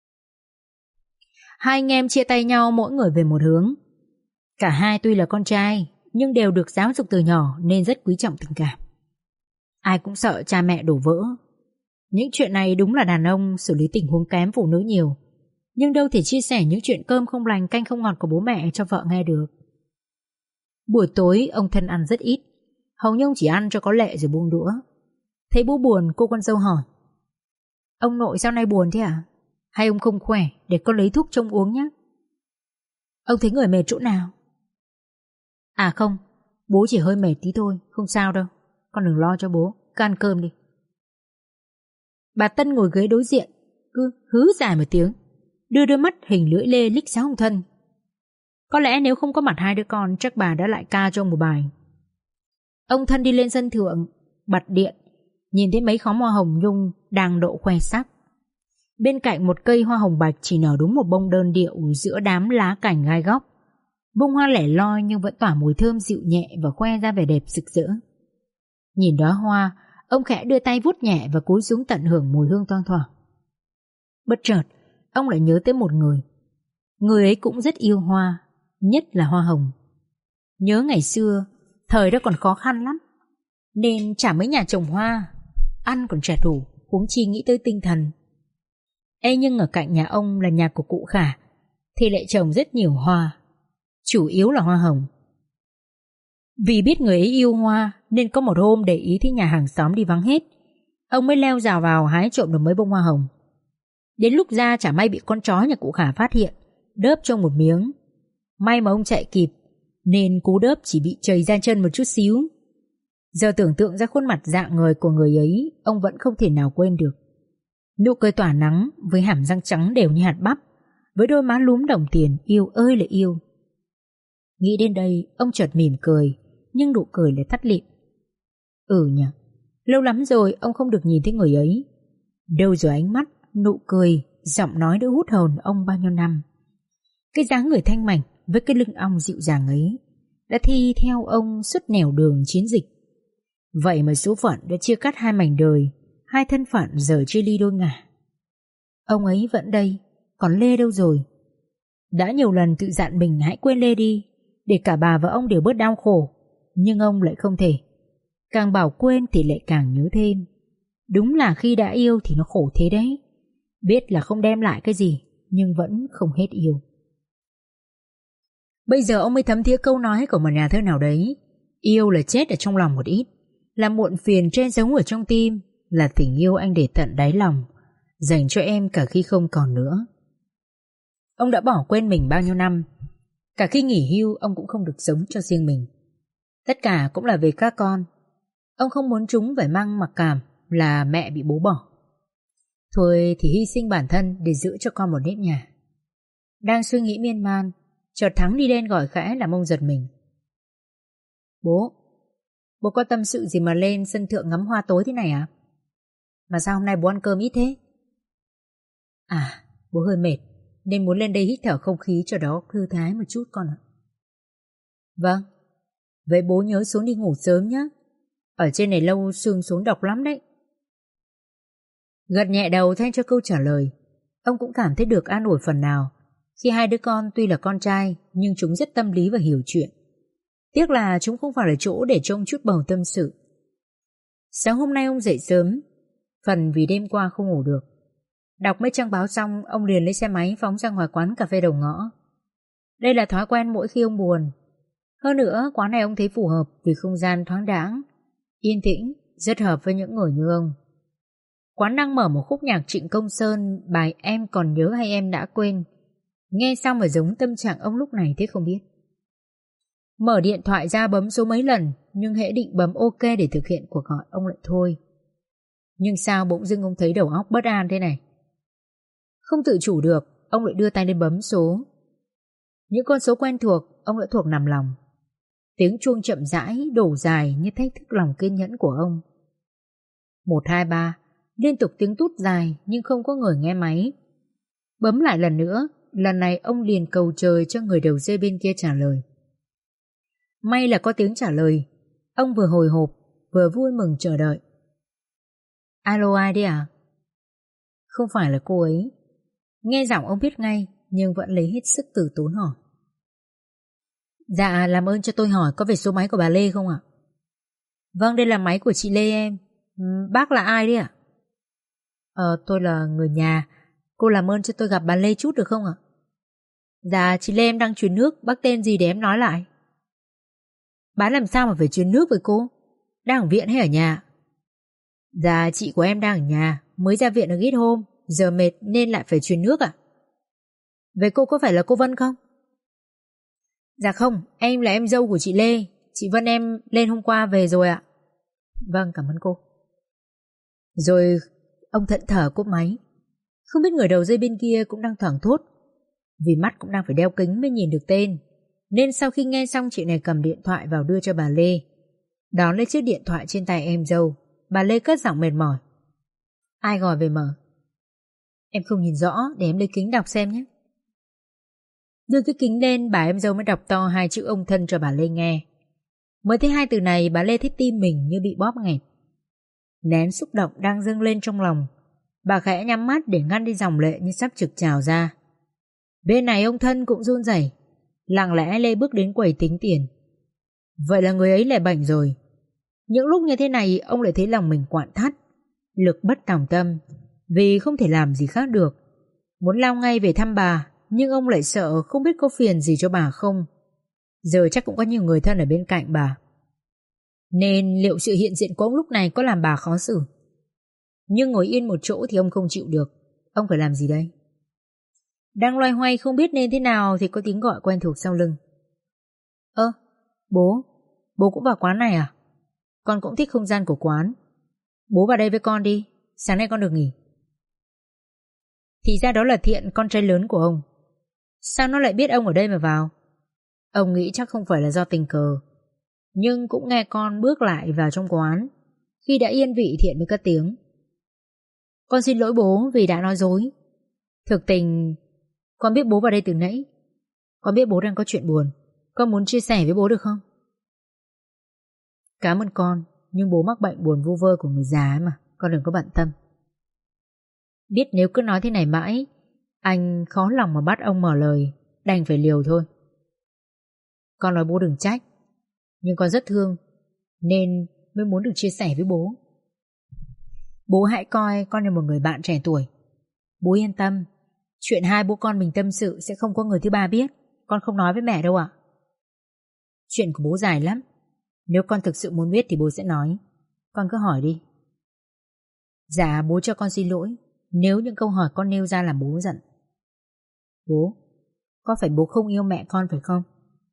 Hai anh em chia tay nhau mỗi người về một hướng. Cả hai tuy là con trai, nhưng đều được giáo dục từ nhỏ nên rất quý trọng tình cảm. Ai cũng sợ cha mẹ đổ vỡ. Những chuyện này đúng là đàn ông xử lý tình huống kém phụ nữ nhiều, nhưng đâu thể chia sẻ những chuyện cơm không lành canh không ngọt của bố mẹ cho vợ nghe được. Buổi tối ông Thân ăn rất ít, hầu như ông chỉ ăn cho có lệ rồi buông đũa. Thấy bố buồn, cô con dâu hỏi: Ông nội sao nay buồn thế à? Hay ông không khỏe, để con lấy thuốc trông uống nhé. Ông thấy người mệt chỗ nào? À không, bố chỉ hơi mệt tí thôi, không sao đâu. Con đừng lo cho bố, cứ ăn cơm đi. Bà Tân ngồi ghế đối diện, cứ hứ dài một tiếng, đưa đôi mắt hình lưỡi lê liếc xéo ông Thân. Có lẽ nếu không có mặt hai đứa con, chắc bà đã lại ca cho ông một bài. Ông Thân đi lên sân thượng, bật điện, nhìn thấy mấy khóm hoa hồng nhung đang độ khoe sắc. Bên cạnh một cây hoa hồng bạch chỉ nở đúng một bông đơn điệu giữa đám lá cảnh gai góc. Bông hoa lẻ loi nhưng vẫn tỏa mùi thơm dịu nhẹ và khoe ra vẻ đẹp rực rỡ. Nhìn đóa hoa, ông khẽ đưa tay vuốt nhẹ và cúi xuống tận hưởng mùi hương thoang thoảng. Bất chợt, ông lại nhớ tới một người. Người ấy cũng rất yêu hoa, nhất là hoa hồng. Nhớ ngày xưa, thời đó còn khó khăn lắm, nên chả mấy nhà trồng hoa, ăn còn chả đủ, huống chi nghĩ tới tinh thần. Nhưng ở cạnh nhà ông là nhà của cụ Khả, thì lại trồng rất nhiều hoa, chủ yếu là hoa hồng. Vì biết người ấy yêu hoa nên có một hôm để ý thấy nhà hàng xóm đi vắng hết, ông mới leo rào vào hái trộm được mấy bông hoa hồng. Đến lúc ra chả may bị con chó nhà cụ Khả phát hiện, đớp cho một miếng. May mà ông chạy kịp, nên cú đớp chỉ bị chầy ra chân một chút xíu. Giờ tưởng tượng ra khuôn mặt dạng người của người ấy, ông vẫn không thể nào quên được. Nụ cười tỏa nắng với hàm răng trắng đều như hạt bắp, với đôi má lúm đồng tiền yêu ơi là yêu. Nghĩ đến đây, ông chợt mỉm cười, nhưng nụ cười lại tắt lịm. Nhỉ, lâu lắm rồi ông không được nhìn thấy người ấy. Đâu rồi ánh mắt, nụ cười, giọng nói đã hút hồn ông bao nhiêu năm. Cái dáng người thanh mảnh với cái lưng ong dịu dàng ấy đã thi theo ông suốt nẻo đường chiến dịch. Vậy mà số phận đã chia cắt hai mảnh đời, hai thân phận giờ chia ly đôi ngả. Ông ấy vẫn đây, còn Lê đâu rồi? Đã nhiều lần tự dặn mình hãy quên Lê đi, để cả bà và ông đều bớt đau khổ, nhưng ông lại không thể. Càng bảo quên thì lại càng nhớ thêm. Đúng là khi đã yêu thì nó khổ thế đấy. Biết là không đem lại cái gì, nhưng vẫn không hết yêu. Bây giờ ông mới thấm thía câu nói của một nhà thơ nào đấy: yêu là chết ở trong lòng một ít, là muộn phiền che giấu ở trong tim, là tình yêu anh để tận đáy lòng, dành cho em cả khi không còn nữa. Ông đã bỏ quên mình bao nhiêu năm. Cả khi nghỉ hưu ông cũng không được sống cho riêng mình. Tất cả cũng là vì các con. Ông không muốn chúng phải mang mặc cảm là mẹ bị bố bỏ. Thôi thì hy sinh bản thân để giữ cho con một nếp nhà. Đang suy nghĩ miên man, chợt Thắng đi lên gọi khẽ làm ông giật mình. Bố có tâm sự gì mà lên sân thượng ngắm hoa tối thế này à? Mà sao hôm nay bố ăn cơm ít thế? À, bố hơi mệt nên muốn lên đây hít thở không khí cho đó thư thái một chút con ạ. Vâng, vậy bố nhớ xuống đi ngủ sớm nhé. Ở trên này lâu xương xuống độc lắm đấy. Gật nhẹ đầu thay cho câu trả lời. Ông cũng cảm thấy được an ủi phần nào khi hai đứa con tuy là con trai nhưng chúng rất tâm lý và hiểu chuyện. Tiếc là chúng không phải là chỗ để trông chút bầu tâm sự. Sáng hôm nay ông dậy sớm, phần vì đêm qua không ngủ được. Đọc mấy trang báo xong, ông liền lấy xe máy phóng ra ngoài quán cà phê đầu ngõ. Đây là thói quen mỗi khi ông buồn. Hơn nữa, quán này ông thấy phù hợp vì không gian thoáng đãng, yên tĩnh, rất hợp với những người như ông. Quán đang mở một khúc nhạc Trịnh Công Sơn, bài Em Còn Nhớ Hay Em Đã Quên. Nghe xong mà giống tâm trạng ông lúc này thế không biết. Mở điện thoại ra bấm số mấy lần, nhưng hễ định bấm OK để thực hiện cuộc gọi ông lại thôi. Nhưng sao bỗng dưng ông thấy đầu óc bất an thế này? Không tự chủ được, ông lại đưa tay lên bấm số. Những con số quen thuộc, ông đã thuộc nằm lòng. Tiếng chuông chậm rãi, đổ dài như thách thức lòng kiên nhẫn của ông. 1, 2, 3, liên tục tiếng tút dài nhưng không có người nghe máy. Bấm lại lần nữa, lần này ông liền cầu trời cho người đầu dây bên kia trả lời. May là có tiếng trả lời. Ông vừa hồi hộp, vừa vui mừng chờ đợi. Alo, ai đấy à? Không phải là cô ấy. Nghe giọng ông biết ngay, nhưng vẫn lấy hết sức từ tốn hỏi. Dạ, làm ơn cho tôi hỏi có về số máy của bà Lê không ạ? Vâng, đây là máy của chị Lê em. Bác là ai đấy ạ? Tôi là người nhà. Cô làm ơn cho tôi gặp bà Lê chút được không ạ? Dạ, chị Lê em đang truyền nước. Bác tên gì để em nói lại? Bà làm sao mà phải truyền nước với cô? Đang ở viện hay ở nhà? Dạ, chị của em đang ở nhà, mới ra viện được ít hôm, giờ mệt nên lại phải truyền nước ạ. Vậy cô có phải là cô Vân không? Dạ không, em là em dâu của chị Lê. Chị Vân em lên hôm qua về rồi ạ. Vâng, cảm ơn cô. Rồi ông thẫn thờ cúp máy. Không biết người đầu dây bên kia cũng đang thoảng thốt, vì mắt cũng đang phải đeo kính mới nhìn được tên. Nên sau khi nghe xong, chị này cầm điện thoại vào đưa cho bà Lê. Đón lấy chiếc điện thoại trên tay em dâu, bà Lê cất giọng mệt mỏi. Ai gọi về mở? Em không nhìn rõ, để em lấy kính đọc xem nhé. Đưa cái kính lên, bà em dâu mới đọc to hai chữ ông thân cho bà Lê nghe. Mới thấy hai từ này, bà Lê thấy tim mình như bị bóp nghẹt. Nén xúc động đang dâng lên trong lòng, bà khẽ nhắm mắt để ngăn đi dòng lệ như sắp trực trào ra. Bên này ông thân cũng run rẩy, lặng lẽ Lê bước đến quầy tính tiền. Vậy là người ấy lại bệnh rồi. Những lúc như thế này ông lại thấy lòng mình quặn thắt, lực bất tòng tâm, vì không thể làm gì khác được. Muốn lao ngay về thăm bà, nhưng ông lại sợ không biết có phiền gì cho bà không. Giờ chắc cũng có nhiều người thân ở bên cạnh bà, nên liệu sự hiện diện của ông lúc này có làm bà khó xử. Nhưng ngồi yên một chỗ thì ông không chịu được. Ông phải làm gì đây? Đang loay hoay không biết nên thế nào thì có tiếng gọi quen thuộc sau lưng. Bố cũng vào quán này à? Con cũng thích không gian của quán. Bố vào đây với con đi, sáng nay con được nghỉ. Thì ra đó là Thiện, con trai lớn của ông. Sao nó lại biết ông ở đây mà vào? Ông nghĩ chắc không phải là do tình cờ, nhưng cũng nghe con bước lại vào trong quán. Khi đã yên vị, Thiện mới cất tiếng. Con xin lỗi bố vì đã nói dối. Thực tình con biết bố vào đây từ nãy. Con biết bố đang có chuyện buồn. Con muốn chia sẻ với bố được không? Cảm ơn con, nhưng bố mắc bệnh buồn vu vơ của người già ấy mà, con đừng có bận tâm. Biết nếu cứ nói thế này mãi, anh khó lòng mà bắt ông mở lời, đành phải liều thôi. Con nói bố đừng trách, nhưng con rất thương, nên mới muốn được chia sẻ với bố. Bố hãy coi con là một người bạn trẻ tuổi. Bố yên tâm, chuyện hai bố con mình tâm sự sẽ không có người thứ ba biết. Con không nói với mẹ đâu ạ. Chuyện của bố dài lắm, nếu con thực sự muốn biết thì bố sẽ nói. Con cứ hỏi đi. Dạ bố cho con xin lỗi nếu những câu hỏi con nêu ra làm bố giận. Bố, có phải bố không yêu mẹ con phải không?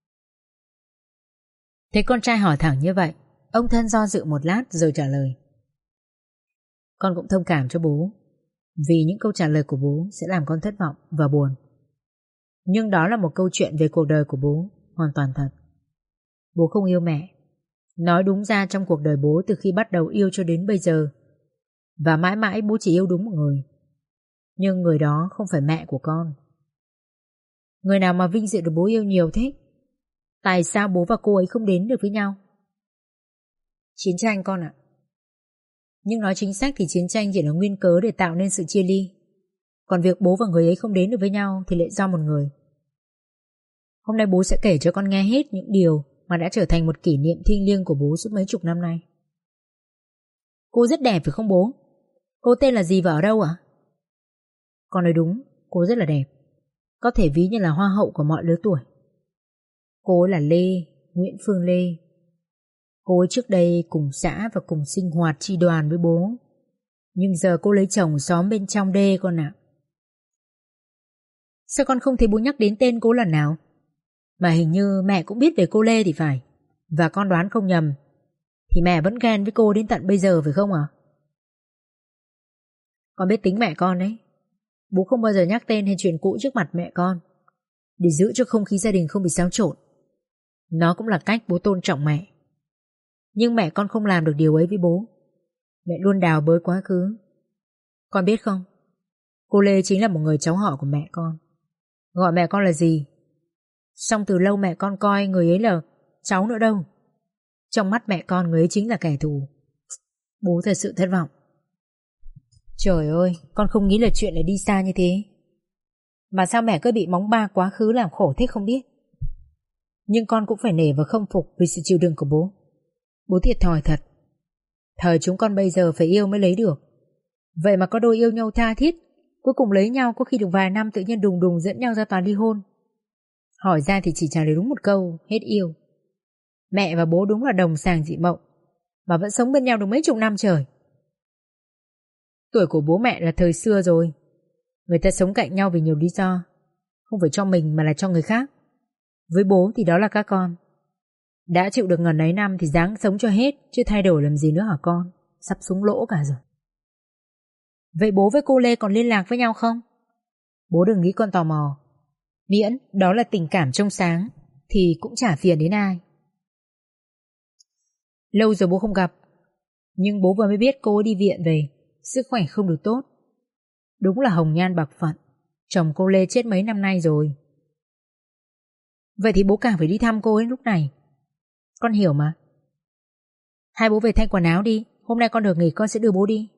Thấy con trai hỏi thẳng như vậy, ông Thân do dự một lát rồi trả lời. Con cũng thông cảm cho bố, vì những câu trả lời của bố sẽ làm con thất vọng và buồn. Nhưng đó là một câu chuyện về cuộc đời của bố, hoàn toàn thật. Bố không yêu mẹ. Nói đúng ra trong cuộc đời bố từ khi bắt đầu yêu cho đến bây giờ, và mãi mãi bố chỉ yêu đúng một người. Nhưng người đó không phải mẹ của con. Người nào mà vinh dự được bố yêu nhiều thế? Tại sao bố và cô ấy không đến được với nhau? Chiến tranh con ạ. Nhưng nói chính xác thì chiến tranh chỉ là nguyên cớ để tạo nên sự chia ly. Còn việc bố và người ấy không đến được với nhau thì lại do một người. Hôm nay bố sẽ kể cho con nghe hết những điều mà đã trở thành một kỷ niệm thiêng liêng của bố suốt mấy chục năm nay. Cô rất đẹp phải không bố? Cô tên là gì và ở đâu ạ? Con nói đúng, cô rất là đẹp. Có thể ví như là hoa hậu của mọi lứa tuổi. Cô ấy là Lê, Nguyễn Phương Lê. Cô ấy trước đây cùng xã và cùng sinh hoạt chi đoàn với bố. Nhưng giờ cô lấy chồng xóm bên trong đê con ạ. Sao con không thấy bố nhắc đến tên cô lần nào? Mà hình như mẹ cũng biết về cô Lê thì phải. Và con đoán không nhầm thì mẹ vẫn ghen với cô đến tận bây giờ phải không ạ? Con biết tính mẹ con đấy. Bố không bao giờ nhắc tên hay chuyện cũ trước mặt mẹ con, để giữ cho không khí gia đình không bị xáo trộn. Nó cũng là cách bố tôn trọng mẹ. Nhưng mẹ con không làm được điều ấy với bố. Mẹ luôn đào bới quá khứ. Con biết không, cô Lê chính là một người cháu họ của mẹ con. Gọi mẹ con là gì? Xong từ lâu mẹ con coi người ấy là cháu nữa đâu. Trong mắt mẹ con người ấy chính là kẻ thù. Bố thật sự thất vọng. Trời ơi, con không nghĩ là chuyện lại đi xa như thế. Mà sao mẹ cứ bị móng ba quá khứ làm khổ thế không biết. Nhưng con cũng phải nể và khâm phục vì sự chịu đựng của bố. Bố thiệt thòi thật. Thời chúng con bây giờ phải yêu mới lấy được. Vậy mà có đôi yêu nhau tha thiết, cuối cùng lấy nhau có khi được vài năm tự nhiên đùng đùng dẫn nhau ra tòa ly hôn. Hỏi ra thì chỉ trả lời đúng một câu, hết yêu. Mẹ và bố đúng là đồng sàng dị mộng, mà vẫn sống bên nhau được mấy chục năm trời. Tuổi của bố mẹ là thời xưa rồi. Người ta sống cạnh nhau vì nhiều lý do, không phải cho mình mà là cho người khác. Với bố thì đó là các con. Đã chịu được ngần ấy năm thì ráng sống cho hết, chứ thay đổi làm gì nữa hả con? Sắp xuống lỗ cả rồi. Vậy bố với cô Lê còn liên lạc với nhau không? Bố đừng nghĩ con tò mò. Miễn đó là tình cảm trong sáng thì cũng chả phiền đến ai. Lâu rồi bố không gặp, nhưng bố vừa mới biết cô ấy đi viện về, sức khỏe không được tốt. Đúng là hồng nhan bạc phận. Chồng cô Lê chết mấy năm nay rồi. Vậy thì bố càng phải đi thăm cô ấy lúc này. Con hiểu mà. Hai bố về thay quần áo đi, hôm nay con được nghỉ con sẽ đưa bố đi.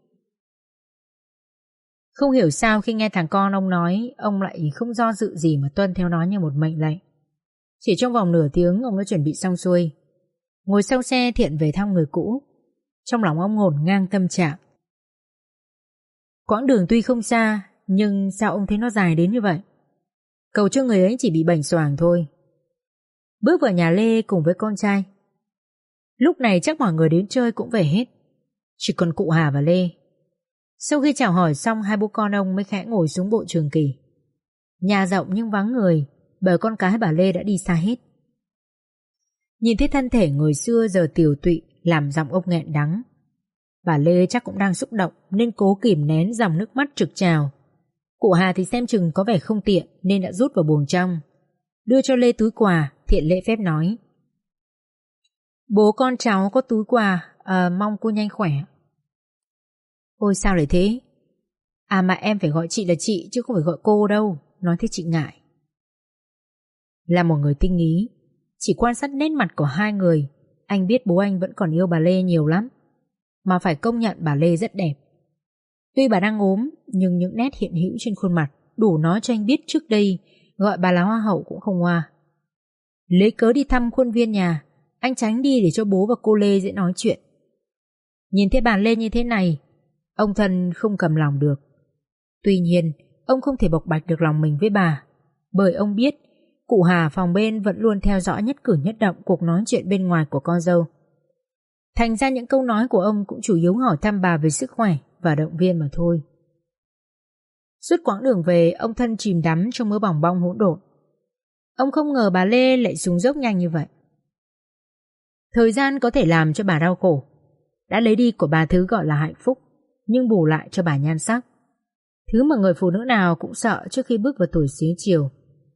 Không hiểu sao khi nghe thằng con ông nói, ông lại không do dự gì mà tuân theo nó như một mệnh lệnh. Chỉ trong vòng nửa tiếng ông đã chuẩn bị xong xuôi. Ngồi sau xe Thiện về thăm người cũ. Trong lòng ông ngổn ngang tâm trạng. Quãng đường tuy không xa, nhưng sao ông thấy nó dài đến như vậy? Cầu cho người ấy chỉ bị bệnh xoàng thôi. Bước vào nhà Lê cùng với con trai. Lúc này chắc mọi người đến chơi cũng về hết, chỉ còn cụ Hà và Lê. Sau khi chào hỏi xong, hai bố con ông mới khẽ ngồi xuống bộ trường kỳ. Nhà rộng nhưng vắng người, bởi con cái bà Lê đã đi xa hết. Nhìn thấy thân thể người xưa giờ tiều tụy, làm giọng ông nghẹn đắng. Bà Lê chắc cũng đang xúc động nên cố kìm nén dòng nước mắt trực trào. Cụ Hà thì xem chừng có vẻ không tiện nên đã rút vào buồng trong, đưa cho Lê túi quà. Thiện lễ phép nói: Bố con cháu có túi quà, mong cô nhanh khỏe. Ôi sao lại thế? À mà em phải gọi chị là chị chứ không phải gọi cô đâu, nói thế chị ngại. Là một người tinh ý, chỉ quan sát nét mặt của hai người, anh biết bố anh vẫn còn yêu bà Lê nhiều lắm. Mà phải công nhận bà Lê rất đẹp. Tuy bà đang ốm, nhưng những nét hiện hữu trên khuôn mặt đủ nói cho anh biết trước đây gọi bà là hoa hậu cũng không hoa. Lấy cớ đi thăm khuôn viên nhà, anh tránh đi để cho bố và cô Lê dễ nói chuyện. Nhìn thấy bà Lê như thế này, ông Thân không cầm lòng được. Tuy nhiên, ông không thể bộc bạch được lòng mình với bà, bởi ông biết cụ Hà phòng bên vẫn luôn theo dõi nhất cử nhất động cuộc nói chuyện bên ngoài của con dâu. Thành ra những câu nói của ông cũng chủ yếu hỏi thăm bà về sức khỏe và động viên mà thôi. Suốt quãng đường về, ông Thân chìm đắm trong mớ bòng bong hỗn độn. Ông không ngờ bà Lê lại xuống dốc nhanh như vậy. Thời gian có thể làm cho bà đau khổ, đã lấy đi của bà thứ gọi là hạnh phúc, nhưng bù lại cho bà nhan sắc, thứ mà người phụ nữ nào cũng sợ trước khi bước vào tuổi xế chiều.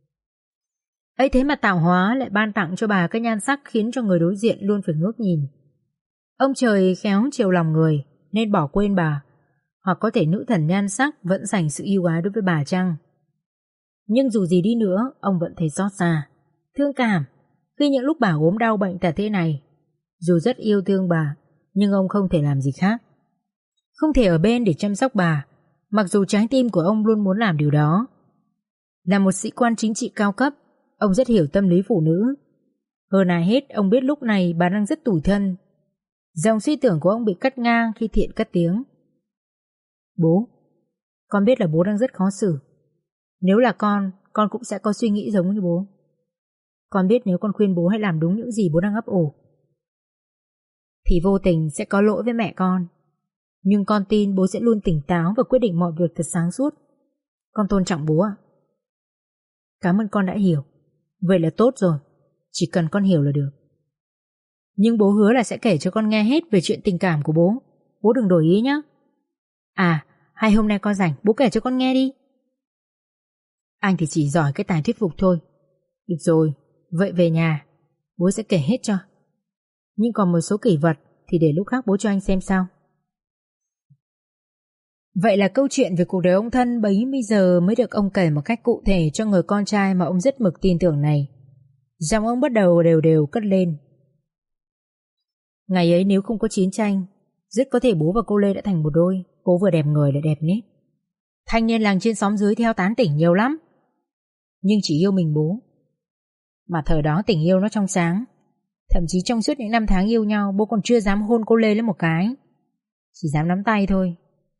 Ấy thế mà tạo hóa lại ban tặng cho bà cái nhan sắc khiến cho người đối diện luôn phải ngước nhìn. Ông trời khéo chiều lòng người nên bỏ quên bà, hoặc có thể nữ thần nhan sắc vẫn dành sự yêu ái đối với bà chăng? Nhưng dù gì đi nữa, ông vẫn thấy xót xa, thương cảm khi những lúc bà ốm đau bệnh tật thế này. Dù rất yêu thương bà, nhưng ông không thể làm gì khác, không thể ở bên để chăm sóc bà, mặc dù trái tim của ông luôn muốn làm điều đó. Là một sĩ quan chính trị cao cấp, ông rất hiểu tâm lý phụ nữ. Hơn ai hết, ông biết lúc này bà đang rất tủi thân. Dòng suy tưởng của ông bị cắt ngang khi Thiện cất tiếng. Bố, con biết là bố đang rất khó xử. Nếu là con cũng sẽ có suy nghĩ giống như bố. Con biết nếu con khuyên bố hãy làm đúng những gì bố đang ấp ủ, thì vô tình sẽ có lỗi với mẹ con. Nhưng con tin bố sẽ luôn tỉnh táo và quyết định mọi việc thật sáng suốt. Con tôn trọng bố ạ. Cảm ơn con đã hiểu. Vậy là tốt rồi. Chỉ cần con hiểu là được. Nhưng bố hứa là sẽ kể cho con nghe hết về chuyện tình cảm của bố. Bố đừng đổi ý nhé. À, hay hôm nay con rảnh, bố kể cho con nghe đi. Anh thì chỉ giỏi cái tài thuyết phục thôi. Được rồi, vậy về nhà bố sẽ kể hết cho. Nhưng còn một số kỷ vật thì để lúc khác bố cho anh xem sao. Vậy là câu chuyện về cuộc đời ông Thân bấy bây giờ mới được ông kể một cách cụ thể cho người con trai mà ông rất mực tin tưởng này. Giọng ông bắt đầu đều đều cất lên. Ngày ấy nếu không có chiến tranh, rất có thể bố và cô Lê đã thành một đôi. Cô vừa đẹp người lại đẹp nết. Thanh niên làng trên xóm dưới theo tán tỉnh nhiều lắm, nhưng chỉ yêu mình bố. Mà thời đó tình yêu nó trong sáng. Thậm chí trong suốt những năm tháng yêu nhau, bố còn chưa dám hôn cô Lê lên một cái, chỉ dám nắm tay thôi.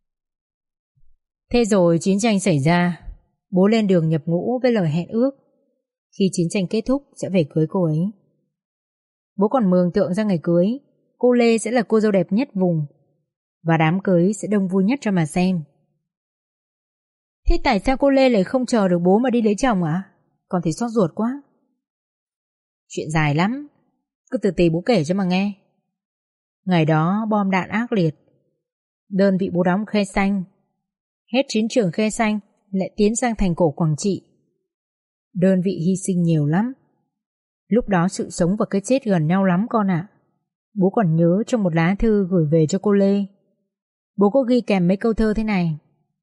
Thế rồi chiến tranh xảy ra, bố lên đường nhập ngũ với lời hẹn ước khi chiến tranh kết thúc sẽ về cưới cô ấy. Bố còn mường tượng ra ngày cưới, cô Lê sẽ là cô dâu đẹp nhất vùng, và đám cưới sẽ đông vui nhất cho mà xem. Thế tại sao cô Lê lại không chờ được bố mà đi lấy chồng ạ? Con thấy xót ruột quá. Chuyện dài lắm, cứ từ từ bố kể cho mà nghe. Ngày đó bom đạn ác liệt, đơn vị bố đóng Khe Xanh. Hết chiến trường Khe Xanh lại tiến sang thành cổ Quảng Trị. Đơn vị hy sinh nhiều lắm. Lúc đó sự sống và cái chết gần nhau lắm con ạ. Bố còn nhớ trong một lá thư gửi về cho cô Lê, bố có ghi kèm mấy câu thơ thế này: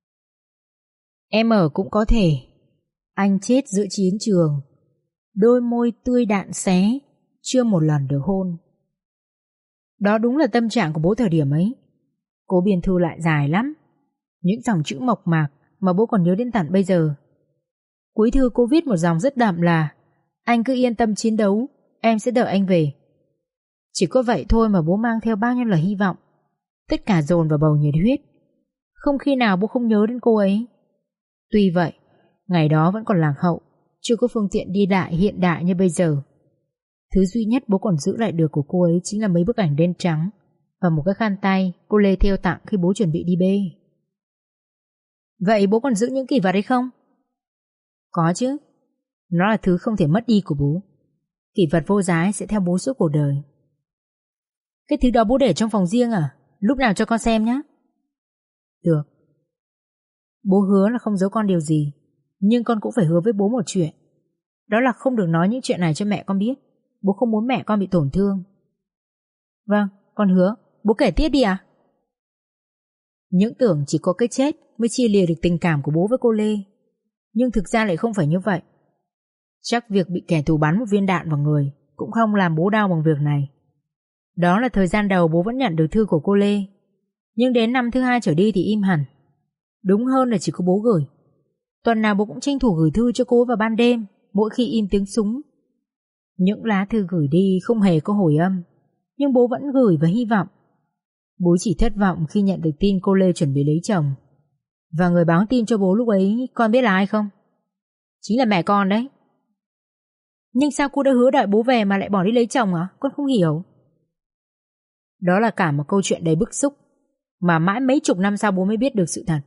Em ở cũng có thể, anh chết giữa chiến trường, đôi môi tươi đạn xé, chưa một lần được hôn. Đó đúng là tâm trạng của bố thời điểm ấy. Cố biên thư lại dài lắm, những dòng chữ mộc mạc mà bố còn nhớ đến tận bây giờ. Cuối thư cô viết một dòng rất đậm là: anh cứ yên tâm chiến đấu, em sẽ đợi anh về. Chỉ có vậy thôi mà bố mang theo bao nhiêu là hy vọng, tất cả dồn vào bầu nhiệt huyết. Không khi nào bố không nhớ đến cô ấy. Tuy vậy, ngày đó vẫn còn lạc hậu, chưa có phương tiện đi lại hiện đại như bây giờ. Thứ duy nhất bố còn giữ lại được của cô ấy chính là mấy bức ảnh đen trắng và một cái khăn tay cô Lê thêu tặng khi bố chuẩn bị đi bê. Vậy bố còn giữ những kỷ vật ấy không? Có chứ. Nó là thứ không thể mất đi của bố. Kỷ vật vô giá sẽ theo bố suốt cuộc đời. Cái thứ đó bố để trong phòng riêng à? Lúc nào cho con xem nhé. Được. Bố hứa là không giấu con điều gì, nhưng con cũng phải hứa với bố một chuyện. Đó là không được nói những chuyện này cho mẹ con biết. Bố không muốn mẹ con bị tổn thương. Vâng, con hứa. Bố kể tiếp đi à? Những tưởng chỉ có cái chết mới chia lìa được tình cảm của bố với cô Lê, nhưng thực ra lại không phải như vậy. Chắc việc bị kẻ thù bắn một viên đạn vào người cũng không làm bố đau bằng việc này. Đó là thời gian đầu bố vẫn nhận được thư của cô Lê, nhưng đến năm thứ 2 trở đi thì im hẳn. Đúng hơn là chỉ có bố gửi. Tuần nào bố cũng tranh thủ gửi thư cho cô vào ban đêm, mỗi khi im tiếng súng. Những lá thư gửi đi không hề có hồi âm, nhưng bố vẫn gửi và hy vọng. Bố chỉ thất vọng khi nhận được tin cô Lê chuẩn bị lấy chồng. Và người báo tin cho bố lúc ấy, con biết là ai không? Chính là mẹ con đấy. Nhưng sao cô đã hứa đợi bố về mà lại bỏ đi lấy chồng à? Con không hiểu. Đó là cả một câu chuyện đầy bức xúc, mà mãi mấy chục năm sau bố mới biết được sự thật.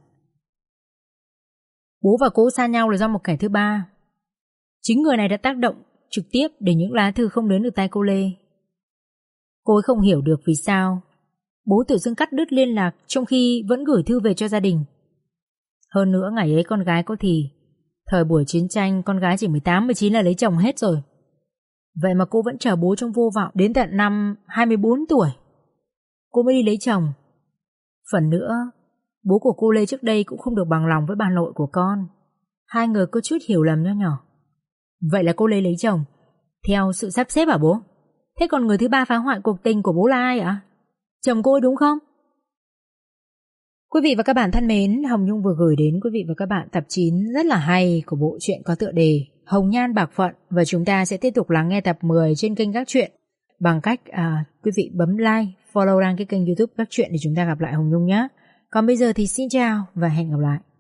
Bố và cô xa nhau là do một kẻ thứ ba. Chính người này đã tác động trực tiếp để những lá thư không đến được tay cô Lê. Cô ấy không hiểu được vì sao bố tự dưng cắt đứt liên lạc trong khi vẫn gửi thư về cho gia đình. Hơn nữa ngày ấy con gái có thì thời buổi chiến tranh con gái chỉ 18-19 là lấy chồng hết rồi. Vậy mà cô vẫn chờ bố trong vô vọng đến tận năm 24 tuổi cô mới đi lấy chồng. Phần nữa, bố của cô Lê trước đây cũng không được bằng lòng với bà nội của con. Hai người có chút hiểu lầm nho nhỏ. Vậy là cô Lê lấy chồng theo sự sắp xếp hả bố? Thế còn người thứ ba phá hoại cuộc tình của bố là ai ạ? Chồng cô ấy đúng không? Quý vị và các bạn thân mến, Hồng Nhung vừa gửi đến quý vị và các bạn tập 9 rất là hay của bộ truyện có tựa đề Hồng Nhan Bạc Phận, và chúng ta sẽ tiếp tục lắng nghe tập 10 trên kênh Các Truyện bằng cách quý vị bấm like, follow đăng cái kênh YouTube Các Truyện để chúng ta gặp lại Hồng Nhung nhé. Còn bây giờ thì xin chào và hẹn gặp lại.